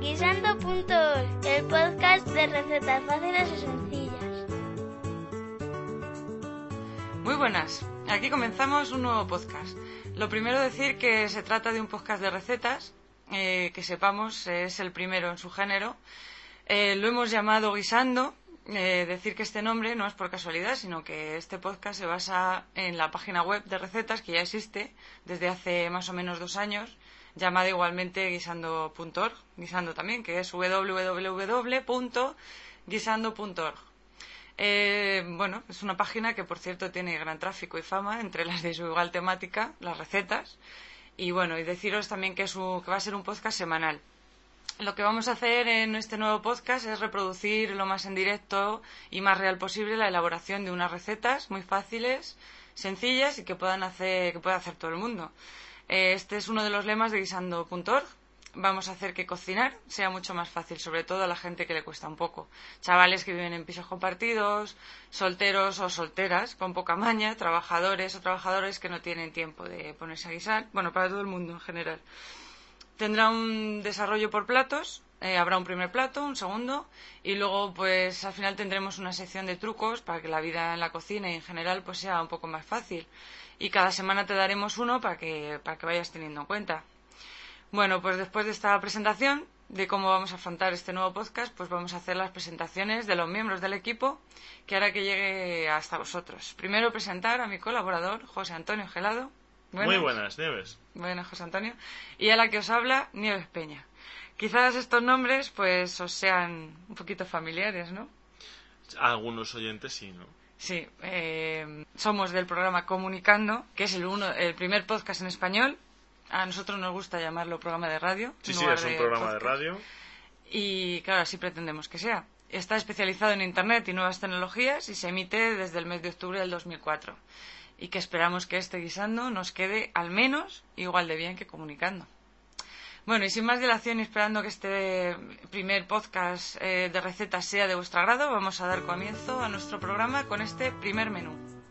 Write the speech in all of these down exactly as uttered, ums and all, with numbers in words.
Guisando punto org, el podcast de recetas fáciles y sencillas. Muy buenas, aquí comenzamos un nuevo podcast. Lo primero decir que se trata de un podcast de recetas, eh, que sepamos es el primero en su género. Eh, lo hemos llamado Guisando. Eh, decir que este nombre no es por casualidad, sino que este podcast se basa en la página web de recetas que ya existe desde hace más o menos dos años, llamada igualmente guisando punto org, guisando también, que es doble u doble u doble u punto guisando punto org. Eh, bueno, es una página que, por cierto, tiene gran tráfico y fama entre las de su igual temática, las recetas. Y bueno, y deciros también que, es un, que va a ser un podcast semanal. Lo que vamos a hacer en este nuevo podcast es reproducir lo más en directo y más real posible la elaboración de unas recetas muy fáciles, sencillas y que puedan hacer, que pueda hacer todo el mundo. Este es uno de los lemas de guisando punto org. Vamos a hacer que cocinar sea mucho más fácil, sobre todo a la gente que le cuesta un poco. Chavales que viven en pisos compartidos, solteros o solteras con poca maña, trabajadores o trabajadores que no tienen tiempo de ponerse a guisar. Bueno, para todo el mundo en general. Tendrá un desarrollo por platos, eh, habrá un primer plato, un segundo, y luego pues al final tendremos una sección de trucos para que la vida en la cocina y en general pues sea un poco más fácil. Y cada semana te daremos uno para que, para que vayas teniendo en cuenta. Bueno, pues después de esta presentación de cómo vamos a afrontar este nuevo podcast, pues vamos a hacer las presentaciones de los miembros del equipo que hará que llegue hasta vosotros. Primero presentar a mi colaborador, José Antonio Gelado. Buenas. Muy buenas, Nieves. Buenas, José Antonio. Y a la que os habla, Nieves Peña. Quizás estos nombres pues os sean un poquito familiares, ¿no? A algunos oyentes sí, ¿no? Sí, eh, somos del programa Comunicando, que es el, uno, el primer podcast en español. A nosotros nos gusta llamarlo programa de radio. Sí, sí, es un programa podcast. de radio. Y claro, así pretendemos que sea. Está especializado en Internet y nuevas tecnologías y se emite desde el mes de octubre del dos mil cuatro. Y que esperamos que este guisando nos quede al menos igual de bien que Comunicando. Bueno, y sin más dilación y esperando que este primer podcast eh, de recetas sea de vuestro agrado, vamos a dar comienzo a nuestro programa con este primer menú.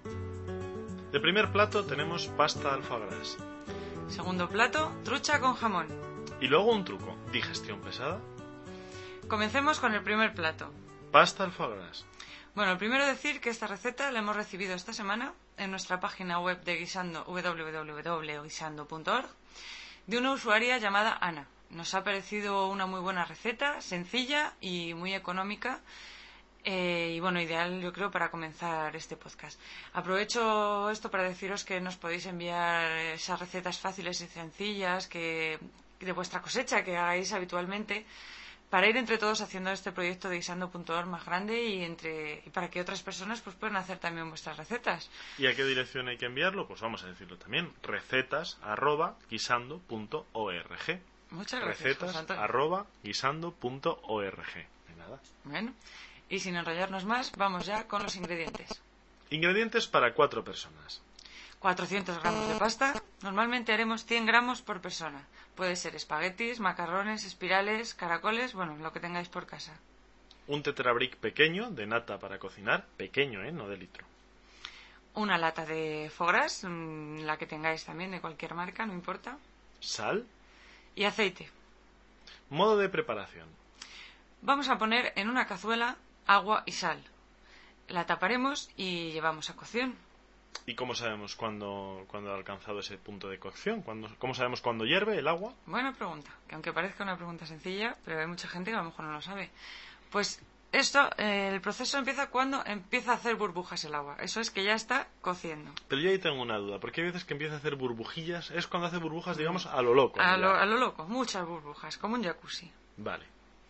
De primer plato tenemos pasta al foie gras. Segundo plato, trucha con jamón. Y luego un truco, digestión pesada. Comencemos con el primer plato. Pasta al foie gras. Bueno, primero decir que esta receta la hemos recibido esta semana en nuestra página web de Guisando, doble u doble u doble u punto guisando punto org, de una usuaria llamada Ana. Nos ha parecido una muy buena receta, sencilla y muy económica, eh, y bueno, ideal yo creo para comenzar este podcast. Aprovecho esto para deciros que nos podéis enviar esas recetas fáciles y sencillas que de vuestra cosecha que hagáis habitualmente, para ir entre todos haciendo este proyecto de guisando punto org más grande y entre y para que otras personas pues puedan hacer también vuestras recetas. ¿Y a qué dirección hay que enviarlo? Pues vamos a decirlo también, recetas arroba guisando punto org. Muchas gracias. Recetas arroba guisando punto org. De nada. Bueno, y sin enrollarnos más, vamos ya con los ingredientes. Ingredientes para cuatro personas. cuatrocientos gramos de pasta. Normalmente haremos cien gramos por persona. Puede ser espaguetis, macarrones, espirales, caracoles, bueno, lo que tengáis por casa. Un tetrabric pequeño de nata para cocinar, pequeño, ¿eh? No de litro. Una lata de foie gras, la que tengáis también, de cualquier marca, no importa. Sal. Y aceite. Modo de preparación. Vamos a poner en una cazuela agua y sal. La taparemos y llevamos a cocción. ¿Y cómo sabemos cuándo, cuándo ha alcanzado ese punto de cocción? ¿Cuándo, ¿Cómo sabemos cuándo hierve el agua? Buena pregunta, que aunque parezca una pregunta sencilla, pero hay mucha gente que a lo mejor no lo sabe. Pues esto, eh, el proceso empieza cuando empieza a hacer burbujas el agua. Eso es que ya está cociendo. Pero yo ahí tengo una duda, porque hay veces que empieza a hacer burbujillas, es cuando hace burbujas, digamos, a lo loco. A lo, a lo loco, muchas burbujas, como un jacuzzi. Vale.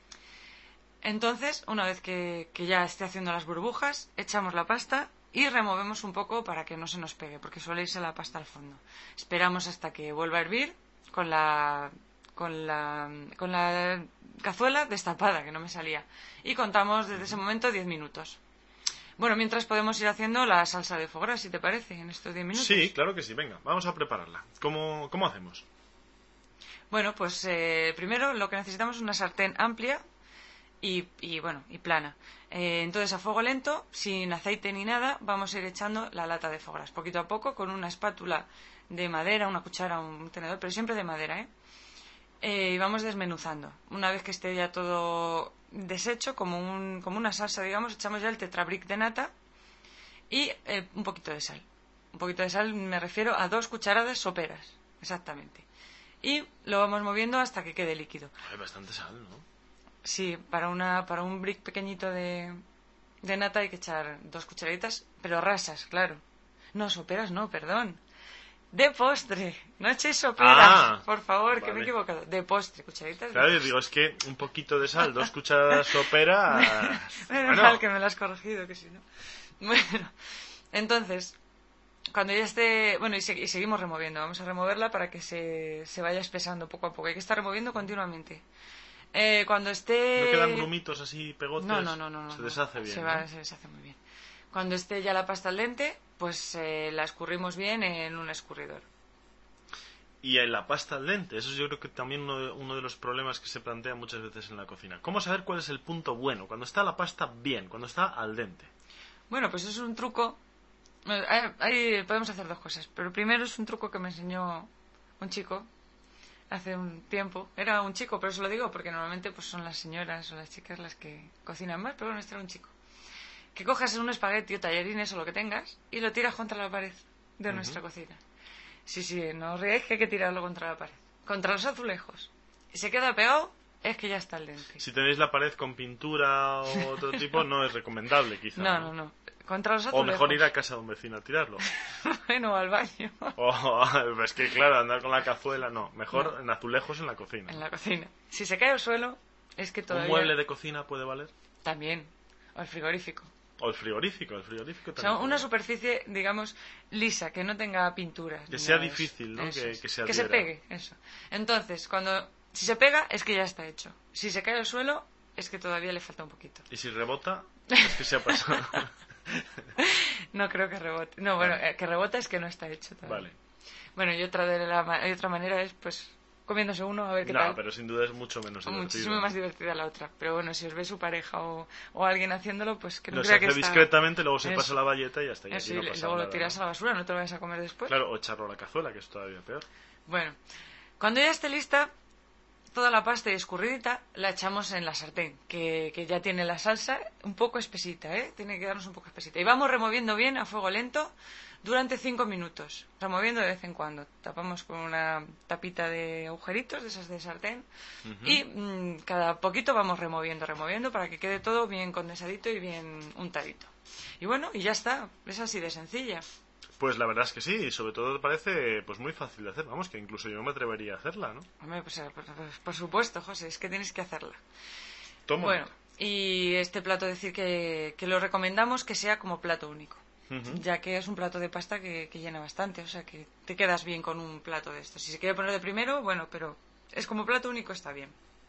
Entonces, una vez que, que ya esté haciendo las burbujas, echamos la pasta y removemos un poco para que no se nos pegue, porque suele irse la pasta al fondo. Esperamos hasta que vuelva a hervir con la, con la, con la cazuela destapada, que no me salía. Y contamos desde ese momento diez minutos. Bueno, mientras podemos ir haciendo la salsa de foie gras, si te parece, en estos diez minutos. Sí, claro que sí. Venga, vamos a prepararla. ¿Cómo, cómo hacemos? Bueno, pues eh, primero lo que necesitamos es una sartén amplia y, y bueno, y plana. Eh, entonces a fuego lento, sin aceite ni nada, vamos a ir echando la lata de foie gras, poquito a poco, con una espátula de madera, una cuchara, un tenedor, pero siempre de madera, ¿eh? eh, y vamos desmenuzando. Una vez que esté ya todo deshecho, como, un, como una salsa, digamos, echamos ya el tetrabric de nata y eh, un poquito de sal. Un poquito de sal me refiero a dos cucharadas soperas, exactamente. Y lo vamos moviendo hasta que quede líquido. Hay bastante sal, ¿no? Sí, para, una, para un brick pequeñito de, de nata hay que echar dos cucharaditas, pero rasas, claro. No, soperas no, perdón. De postre, no echéis soperas, Ah, por favor, vale. que me he equivocado. De postre, cucharitas de Claro, yo postre. digo, es que un poquito de sal, dos cucharadas sopera... Menos bueno, mal que me lo has corregido, que si no. Bueno, entonces, cuando ya esté... Bueno, y, se- y seguimos removiendo. Vamos a removerla para que se, se vaya espesando poco a poco. Hay que estar removiendo continuamente. Eh, cuando esté... ¿no quedan grumitos así, pegotes? No, no, no, no. no, Se no. deshace bien, Se, ¿no? va- se deshace muy bien. Cuando esté ya la pasta al dente, pues eh, la escurrimos bien en un escurridor. Y en la pasta al dente, eso yo creo que también uno de, uno de los problemas que se plantea muchas veces en la cocina. ¿Cómo saber cuál es el punto bueno? Cuando está la pasta bien, cuando está al dente. Bueno, pues es un truco. Bueno, hay- hay- podemos hacer dos cosas. Pero primero es un truco que me enseñó un chico hace un tiempo. Era un chico, pero eso lo digo porque normalmente pues son las señoras o las chicas las que cocinan más. Pero bueno, este era un chico. Que cojas un espagueti o tallarines o lo que tengas y lo tiras contra la pared de Ujú. nuestra cocina. Sí, sí, no os riáis que hay que tirarlo contra la pared. Contra los azulejos. Y se queda pegado, es que ya está al dente. Si tenéis la pared con pintura o otro tipo, no es recomendable, quizá. No, no, no. Contra los O azulejos. mejor ir a casa de un vecino a tirarlo. Bueno, al baño. O, es que claro, andar con la cazuela, no. Mejor No. en azulejos en la cocina. En la cocina. Si se cae al suelo, es que todavía... ¿Un mueble de cocina puede valer? También. O el frigorífico. O el frigorífico, el frigorífico O también. sea, puede una valer. superficie, digamos, lisa, que no tenga pinturas. Que ni sea nada de eso. difícil, ¿no? Eso Que- es. que se Que se adhiera. pegue, eso. Entonces, cuando... Si se pega, es que ya está hecho. Si se cae al suelo, es que todavía le falta un poquito. Y si rebota, es que se ha pasado. No creo que rebote. No, bueno, Vale. eh, que rebota es que no está hecho todavía. Vale. Bueno, y otra, de la, ma- y otra manera es, pues, comiéndose uno a ver qué No, tal. pero sin duda es mucho menos divertido. Muchísimo más divertida la otra. Pero bueno, si os ve su pareja o, o alguien haciéndolo, pues que no, No, crea se que hace está... discretamente, luego se Eso. pasa la valleta y ya está. Y Eso, aquí no y le- pasa luego nada, lo tiras ¿no? a la basura, no te lo vayas a comer después. Claro, o echarlo a la cazuela, que es todavía peor. Bueno, cuando ya esté lista, toda la pasta y escurridita la echamos en la sartén, que, que ya tiene la salsa un poco espesita, ¿eh? Tiene que darnos un poco espesita. Y vamos removiendo bien a fuego lento durante cinco minutos, removiendo de vez en cuando. Tapamos con una tapita de agujeritos, de esas de sartén, Ujú. y mm, cada poquito vamos removiendo, removiendo para que quede todo bien condensadito y bien untadito. Y bueno, y ya está, es así de sencilla. Pues la verdad es que sí, y sobre todo parece pues muy fácil de hacer. Vamos, que incluso yo no me atrevería a hacerla, ¿no? Hombre, pues, eh, pues, pues, por supuesto, José, es que tienes que hacerla. Toma. Bueno, y este plato decir que, que lo recomendamos que sea como plato único, Ujú. ya que es un plato de pasta que, que llena bastante, o sea que te quedas bien con un plato de estos. Si se quiere poner de primero, bueno, pero es como plato único, está bien.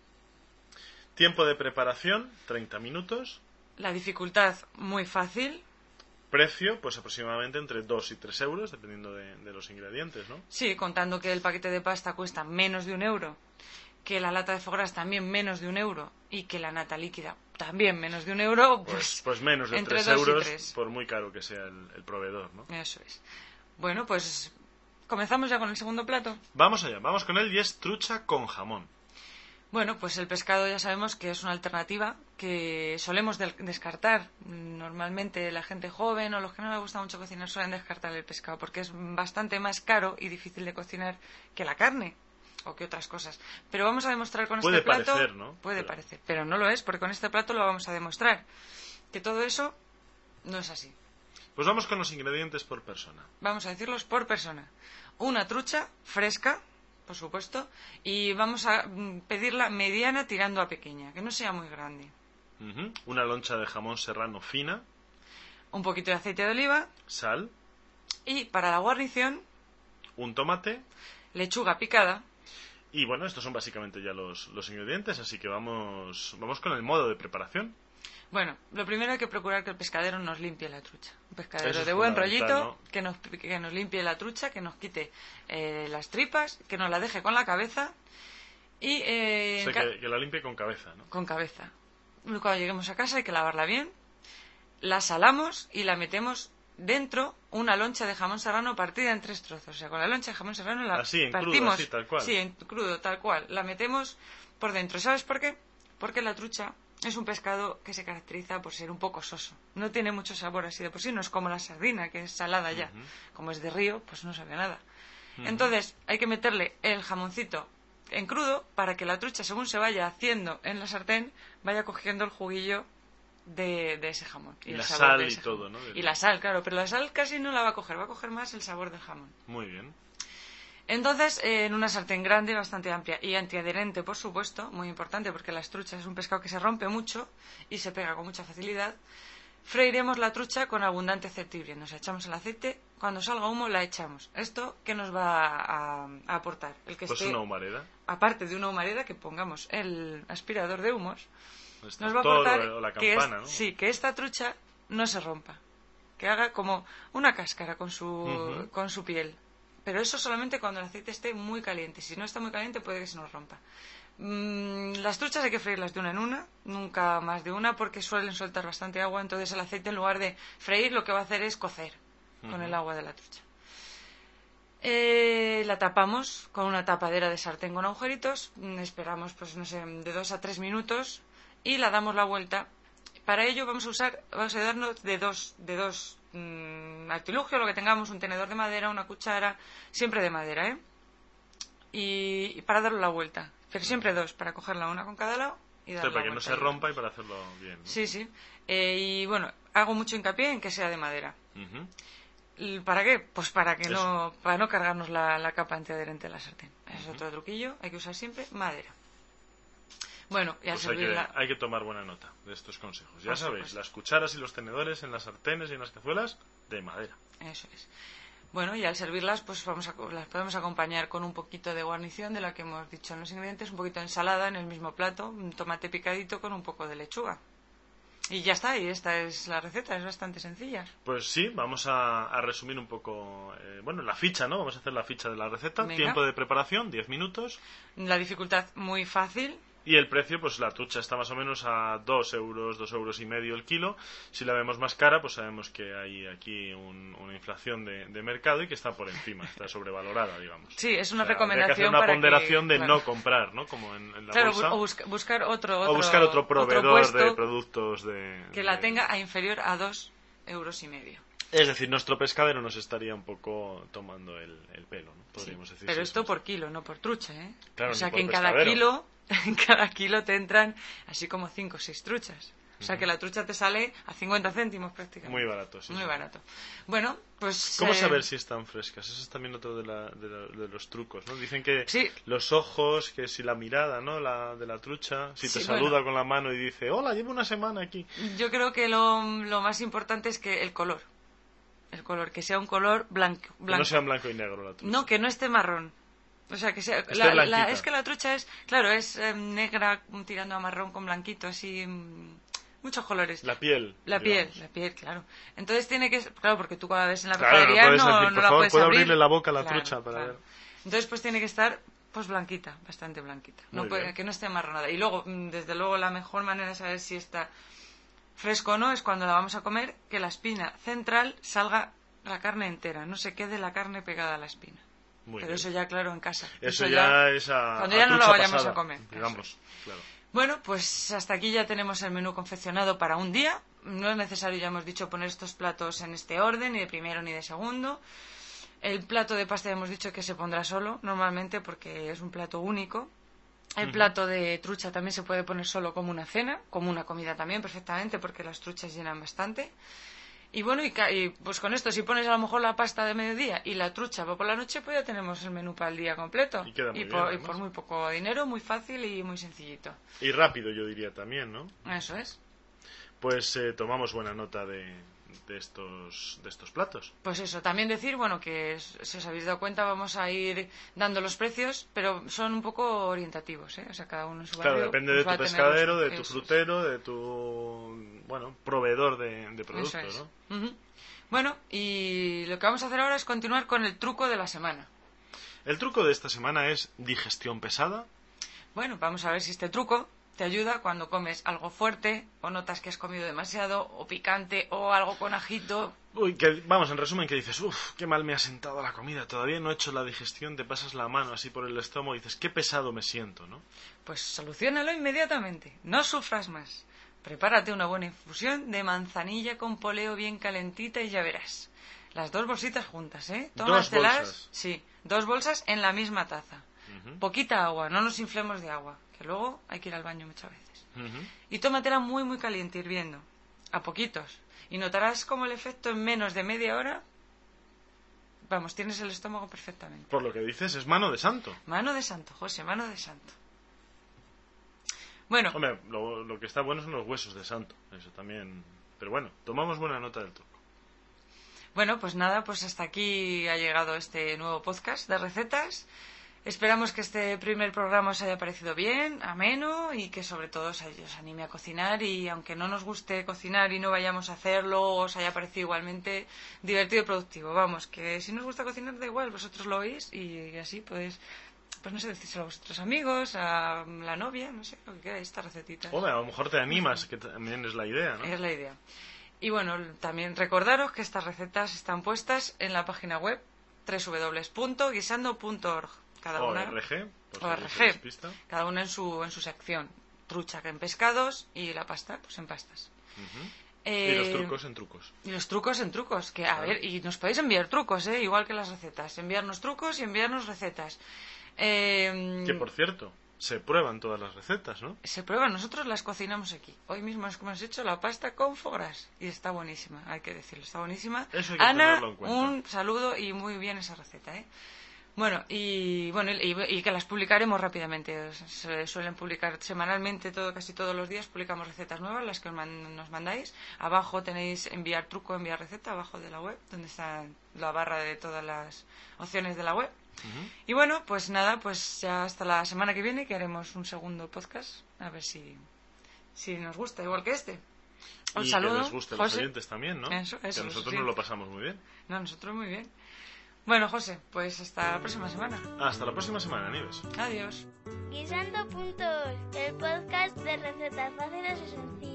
Tiempo de preparación, treinta minutos. La dificultad, muy fácil. Precio, pues aproximadamente entre dos y tres euros, dependiendo de, de los ingredientes, ¿no? Sí, contando que el paquete de pasta cuesta menos de un euro, que la lata de foie gras también menos de un euro y que la nata líquida también menos de un euro, Pues, pues, pues menos de entre tres dos y euros, tres. por muy caro que sea el, el proveedor, ¿no? Eso es. Bueno, pues comenzamos ya con el segundo plato. Vamos allá, vamos con él y es trucha con jamón. Bueno, pues el pescado ya sabemos que es una alternativa que solemos del- descartar. Normalmente la gente joven o los que no les gusta mucho cocinar suelen descartar el pescado porque es bastante más caro y difícil de cocinar que la carne o que otras cosas. Pero vamos a demostrar con Puede este plato... parecer, ¿no? Puede Pero- parecer, pero no lo es porque con este plato lo vamos a demostrar. Que todo eso no es así. Pues vamos con los ingredientes por persona. Vamos a decirlos por persona. Una trucha fresca, por supuesto, y vamos a mm, pedirla mediana tirando a pequeña, que no sea muy grande. Ujú. Una loncha de jamón serrano fina, Un poquito de aceite de oliva sal, y para la guarnición, un tomate lechuga picada. y bueno, estos son básicamente ya los, los ingredientes, así que vamos, vamos con el modo de preparación. Bueno, lo primero hay que procurar que el pescadero nos limpie la trucha. Un pescadero Eso es de buen fundamental, rollito, ¿no? que, nos, que nos limpie la trucha, que nos quite eh, las tripas, que nos la deje con la cabeza y... eh, O sea, en ca- que, que la limpie con cabeza, ¿no? Con cabeza. Cuando lleguemos a casa hay que lavarla bien, la salamos y la metemos dentro una loncha de jamón serrano partida en tres trozos. O sea, con la loncha de jamón serrano la así, en partimos. Crudo, así, tal cual. Sí, en crudo, tal cual. La metemos por dentro. ¿Sabes por qué? Porque la trucha es un pescado que se caracteriza por ser un poco soso. No tiene mucho sabor así de por sí. No es como la sardina, que es salada ya. Uh-huh. Como es de río, pues no sabe nada. Uh-huh. Entonces, hay que meterle el jamoncito en crudo para que la trucha, según se vaya haciendo en la sartén, vaya cogiendo el juguillo de, de ese jamón. Y, y la sal y todo, jamón. ¿no? Y la sal, claro, pero la sal casi no la va a coger, va a coger más el sabor del jamón. Muy bien. Entonces, eh, en una sartén grande, bastante amplia y antiadherente, por supuesto, muy importante porque las truchas es un pescado que se rompe mucho y se pega con mucha facilidad, freiremos la trucha con abundante aceite hirviendo. O sea, echamos el aceite, cuando salga humo la echamos. ¿Esto qué nos va a, a aportar? El que pues esté, una humareda. Aparte de una humareda, que pongamos el aspirador de humos, pues nos va a aportar o la que, campana, es, ¿no? sí, que esta trucha no se rompa, que haga como una cáscara con su, uh-huh. con su piel. Pero eso solamente cuando el aceite esté muy caliente. Si no está muy caliente puede que se nos rompa. Mm, las truchas hay que freírlas de una en una, nunca más de una, porque suelen soltar bastante agua. Entonces el aceite, en lugar de freír, lo que va a hacer es cocer uh-huh. con el agua de la trucha. Eh, la tapamos con una tapadera de sartén con agujeritos. Esperamos, pues no sé, de dos a tres minutos y la damos la vuelta. Para ello vamos a usar, vamos a darnos de dos, de dos mmm, artilugios, lo que tengamos, un tenedor de madera, una cuchara, siempre de madera, ¿eh? Y, y para darle la vuelta, pero siempre dos, para cogerla una con cada lado y darle o sea, para la que no vuelta se rompa y para hacerlo bien, ¿no? Sí, sí. Eh, y bueno, hago mucho hincapié en que sea de madera. Uh-huh. ¿Para qué? Pues para que no, para no cargarnos la, la capa antiadherente de la sartén. Ese es uh-huh. otro truquillo, hay que usar siempre madera. Bueno, y al pues servirla... hay, que, hay que tomar buena nota de estos consejos. Ya sabéis, las cucharas y los tenedores en las sartenes y en las cazuelas de madera. Eso es. Bueno, y al servirlas, pues vamos a, las podemos acompañar con un poquito de guarnición de la que hemos dicho en los ingredientes, un poquito de ensalada en el mismo plato, un tomate picadito con un poco de lechuga. Y ya está, y esta es la receta, es bastante sencilla. Pues sí, vamos a, a resumir un poco, eh, bueno, la ficha, ¿no? Vamos a hacer la ficha de la receta. Venga. Tiempo de preparación, diez minutos. La dificultad muy fácil. Y el precio, pues la trucha está más o menos a dos euros, dos euros y medio el kilo. Si la vemos más cara, pues sabemos que hay aquí un, una inflación de, de mercado y que está por encima, está sobrevalorada, digamos. Sí, es una o sea, recomendación hay que hacer una para ponderación que, de claro. no comprar, ¿no? Como en, en la claro, bolsa. O busca, buscar otro, otro, o buscar otro proveedor otro de productos de... que la de... tenga a inferior a dos euros y medio. Es decir, nuestro pescadero nos estaría un poco tomando el, el pelo, ¿no? Podríamos sí, decir. pero si esto es por kilo, no por trucha, ¿eh? Claro, o sea ni que por en cada pescadero. kilo, en cada kilo te entran así como cinco o seis truchas. O sea uh-huh. que la trucha te sale a cincuenta céntimos prácticamente. Muy barato, sí. Muy sí. barato. Bueno, pues... ¿Cómo eh... saber si están frescas? Eso es también otro de, la, de, la, de los trucos, ¿no? Dicen que sí. los ojos, que si la mirada, ¿no? La, de la trucha, si te sí, saluda bueno. con la mano y dice, hola, llevo una semana aquí. Yo creo que lo, lo más importante es que el color. El color, que sea un color blanco. blanco. Que no sea en blanco y negro la trucha. No, que no esté marrón. O sea, que sea... Esté La, la, blanquita. es que la trucha es, claro, es eh, negra tirando a marrón con blanquito, así... Mm, muchos colores. La piel. La digamos. piel, la piel, claro. Entonces tiene que... Claro, porque tú cuando ves en la claro, pescadería no, puedes no, decir, no por la favor, puedes ¿puedo abrir. abrirle la boca a la claro, trucha para claro. ver? Entonces pues tiene que estar pues blanquita, bastante blanquita. No puede, que no esté amarronada. Y luego, desde luego, la mejor manera de saber si está fresco o no es cuando la vamos a comer, que la espina central salga la carne entera, no se quede la carne pegada a la espina. Muy Pero bien. eso ya, claro, en casa. Eso, eso ya, ya es a cuando a ya no lo trucha vayamos pasada, a comer. digamos, claro. Bueno, pues hasta aquí ya tenemos el menú confeccionado para un día. No es necesario, ya hemos dicho, poner estos platos en este orden, ni de primero ni de segundo. El plato de pasta ya hemos dicho que se pondrá solo, normalmente, porque es un plato único. El uh-huh. plato de trucha también se puede poner solo como una cena, como una comida también, perfectamente, porque las truchas llenan bastante. Y bueno, y, y pues con esto, si pones a lo mejor la pasta de mediodía y la trucha va por la noche, pues ya tenemos el menú para el día completo. Y, queda muy y, bien, por, y por muy poco dinero, muy fácil y muy sencillito. Y rápido, yo diría también, ¿no? Eso es. Pues eh, tomamos buena nota de, de, estos, de estos platos. Pues eso, también decir, bueno, que si os habéis dado cuenta vamos a ir dando los precios, pero son un poco orientativos, ¿eh? O sea, cada uno en su barrio. Claro, depende pues de tu pescadero, de tu frutero, de tu, bueno, proveedor de, de productos, es. ¿no? Uh-huh. Bueno, y lo que vamos a hacer ahora es continuar con el truco de la semana. El truco de esta semana es digestión pesada. Bueno, vamos a ver si este truco te ayuda cuando comes algo fuerte o notas que has comido demasiado o picante o algo con ajito. Uy, que, vamos, en resumen, que dices, uff, qué mal me ha sentado la comida, todavía no he hecho la digestión, te pasas la mano así por el estómago y dices, qué pesado me siento, ¿no? Pues soluciónalo inmediatamente, no sufras más. Prepárate una buena infusión de manzanilla con poleo bien calentita y ya verás. Las dos bolsitas juntas, ¿eh? Tómatelas, ¿Dos bolsas? Sí, dos bolsas en la misma taza. Uh-huh. Poquita agua, no nos inflemos de agua, que luego hay que ir al baño muchas veces. Uh-huh. Y tómatela muy muy caliente, hirviendo, a poquitos. Y notarás como el efecto en menos de media hora, vamos, tienes el estómago perfectamente. Por lo que dices, es mano de santo. Mano de santo, José, mano de santo. Bueno. Hombre, lo, lo que está bueno son los huesos de santo, eso también. Pero bueno, tomamos buena nota del truco. Bueno, pues nada, pues hasta aquí ha llegado este nuevo podcast de recetas. Esperamos que este primer programa os haya parecido bien, ameno y que sobre todo os, os anime a cocinar, y aunque no nos guste cocinar y no vayamos a hacerlo, os haya parecido igualmente divertido y productivo. Vamos, que si nos gusta cocinar da igual, vosotros lo oís y así pues, pues no sé, decírselo a vuestros amigos, a la novia, no sé, lo que queráis, esta recetita. Hombre, a lo mejor te animas, que también es la idea, ¿no? Es la idea. Y bueno, también recordaros que estas recetas están puestas en la página web doble u doble u doble u punto guisando punto org. Cada una, O R G, o R G, cada una en su, en su sección. Trucha en pescados y la pasta pues en pastas. Uh-huh. eh, y los trucos en trucos. Y los trucos en trucos. Que, a claro. ver, y nos podéis enviar trucos, ¿eh? Igual que las recetas. Enviarnos trucos y enviarnos recetas. Eh, que por cierto, se prueban todas las recetas, ¿no? Se prueban, nosotros las cocinamos aquí. Hoy mismo hemos hecho la pasta con foie gras y está buenísima, hay que decirlo, está buenísima. Eso hay que Ana, tenerlo en cuenta. un saludo y muy bien esa receta, ¿eh? Bueno, y bueno y, y que las publicaremos rápidamente. Se suelen publicar semanalmente, todo casi todos los días publicamos recetas nuevas, las que os man, nos mandáis. Abajo tenéis enviar truco, enviar receta, abajo de la web, donde está la barra de todas las opciones de la web. Uh-huh. Y bueno, pues nada, pues ya hasta la semana que viene, que haremos un segundo podcast, a ver si, si nos gusta, igual que este. Un y saludo, que les guste a los oyentes también, ¿no? Eso, eso, que nosotros sí. nos lo pasamos muy bien. No, nosotros muy bien. Bueno, José, pues hasta la próxima semana. Hasta la próxima semana, Nieves. Adiós. Guisando punto org, el podcast de recetas fáciles y sencillas.